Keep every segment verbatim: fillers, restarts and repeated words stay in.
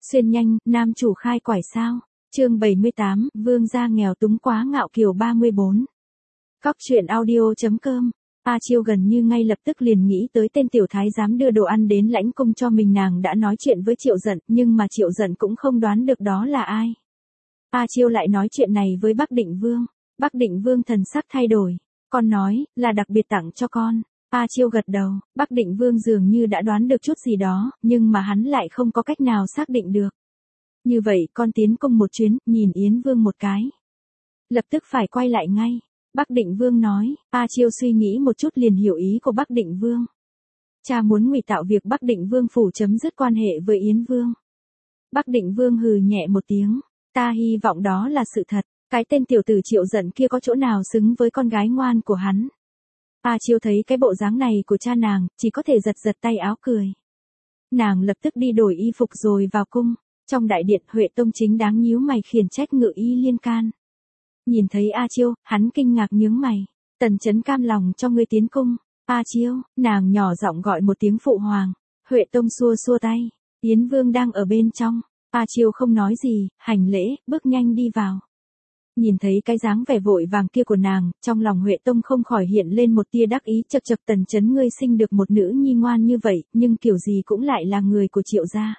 Xuyên nhanh, nam chủ khai quải sao? Chương bảy mươi tám, vương gia nghèo túng quá ngạo kiều ba mươi bốn. Cóc truyện audio.com. A Chiêu gần như ngay lập tức liền nghĩ tới tên tiểu thái giám đưa đồ ăn đến lãnh cung cho mình. Nàng đã nói chuyện với Triệu Dận, nhưng mà Triệu Dận cũng không đoán được đó là ai. A Chiêu lại nói chuyện này với Bắc Định Vương. Bắc Định Vương thần sắc thay đổi. Con nói, là đặc biệt tặng cho con. A Chiêu gật đầu, Bắc Định Vương dường như đã đoán được chút gì đó, nhưng mà hắn lại không có cách nào xác định được. Như vậy con tiến cung một chuyến, nhìn Yến Vương một cái. Lập tức phải quay lại ngay. Bắc Định Vương nói. A Chiêu suy nghĩ một chút liền hiểu ý của Bắc Định Vương. Cha muốn ngụy tạo việc Bắc Định Vương phủ chấm dứt quan hệ với Yến Vương. Bắc Định Vương hừ nhẹ một tiếng. Ta hy vọng đó là sự thật. Cái tên tiểu tử Triệu Dận kia có chỗ nào xứng với con gái ngoan của hắn. A Chiêu thấy cái bộ dáng này của cha nàng, chỉ có thể giật giật tay áo cười. Nàng lập tức đi đổi y phục rồi vào cung. Trong đại điện, Huệ Tông chính đáng nhíu mày khiển trách Ngự Y Liên Can. Nhìn thấy A Chiêu, hắn kinh ngạc nhướng mày. Tần Chấn cam lòng cho ngươi tiến cung. A Chiêu, nàng nhỏ giọng gọi một tiếng phụ hoàng. Huệ Tông xua xua tay. Yến Vương đang ở bên trong. A Chiêu không nói gì, hành lễ, bước nhanh đi vào. Nhìn thấy cái dáng vẻ vội vàng kia của nàng, trong lòng Huệ Tông không khỏi hiện lên một tia đắc ý. Chậc chậc, Tần Chấn ngươi sinh được một nữ nhi ngoan như vậy, nhưng kiểu gì cũng lại là người của Triệu gia.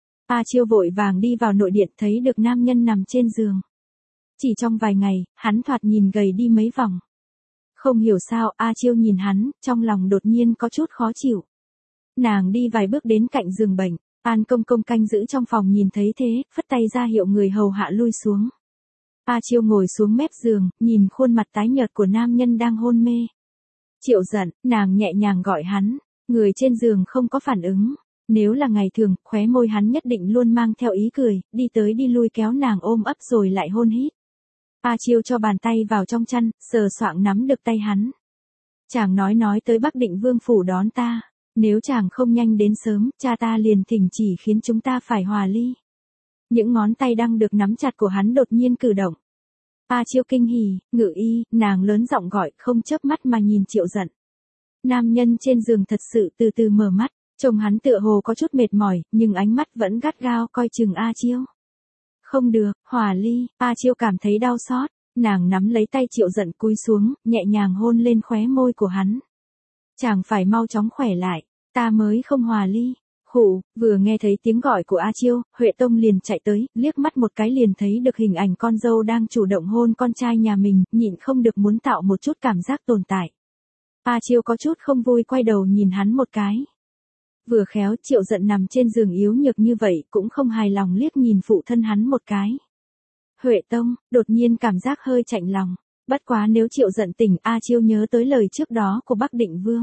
A Chiêu vội vàng đi vào nội điện, thấy được nam nhân nằm trên giường. Chỉ trong vài ngày, hắn thoạt nhìn gầy đi mấy vòng. Không hiểu sao, A Chiêu nhìn hắn, trong lòng đột nhiên có chút khó chịu. Nàng đi vài bước đến cạnh giường bệnh, An Công Công canh giữ trong phòng nhìn thấy thế, phất tay ra hiệu người hầu hạ lui xuống. A Chiêu ngồi xuống mép giường, nhìn khuôn mặt tái nhợt của nam nhân đang hôn mê. Triệu Dận, nàng nhẹ nhàng gọi hắn, người trên giường không có phản ứng. Nếu là ngày thường, khóe môi hắn nhất định luôn mang theo ý cười, đi tới đi lui kéo nàng ôm ấp rồi lại hôn hít. A Chiêu cho bàn tay vào trong chăn, sờ soạng nắm được tay hắn. Chàng nói nói tới Bắc Định Vương phủ đón ta, nếu chàng không nhanh đến sớm, cha ta liền thỉnh chỉ khiến chúng ta phải hòa ly. Những ngón tay đang được nắm chặt của hắn đột nhiên cử động. A Chiêu kinh hỉ, Ngự Y, nàng lớn giọng gọi, không chớp mắt mà nhìn Triệu Dận. Nam nhân trên giường thật sự từ từ mở mắt, trông hắn tựa hồ có chút mệt mỏi, nhưng ánh mắt vẫn gắt gao coi chừng A Chiêu. Không được, hòa ly. A Chiêu cảm thấy đau xót, nàng nắm lấy tay Triệu Dận cúi xuống, nhẹ nhàng hôn lên khóe môi của hắn. Chàng phải mau chóng khỏe lại, ta mới không hòa ly. Khụ, vừa nghe thấy tiếng gọi của A Chiêu, Huệ Tông liền chạy tới, liếc mắt một cái liền thấy được hình ảnh con dâu đang chủ động hôn con trai nhà mình, nhịn không được muốn tạo một chút cảm giác tồn tại. A Chiêu có chút không vui quay đầu nhìn hắn một cái. Vừa khéo Triệu Dận nằm trên giường yếu nhược như vậy, cũng không hài lòng liếc nhìn phụ thân hắn một cái. Huệ Tông, đột nhiên cảm giác hơi chạnh lòng. Bất quá nếu Triệu Dận tỉnh, A Chiêu nhớ tới lời trước đó của Bắc Định Vương.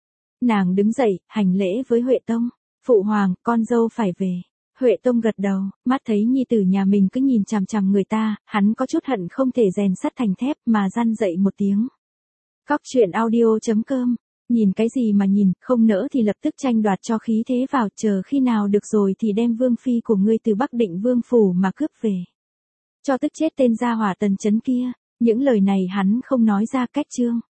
Nàng đứng dậy, hành lễ với Huệ Tông. Phụ hoàng, con dâu phải về. Huệ Tông gật đầu, mắt thấy nhi tử nhà mình cứ nhìn chằm chằm người ta, hắn có chút hận không thể rèn sắt thành thép mà răn dậy một tiếng. Cóc truyện audio.com. Nhìn cái gì mà nhìn, không nỡ thì lập tức tranh đoạt cho khí thế vào, chờ khi nào được rồi thì đem vương phi của ngươi từ Bắc Định Vương phủ mà cướp về. Cho tức chết tên gia hỏa Tần Chấn kia, những lời này hắn không nói ra cách chương.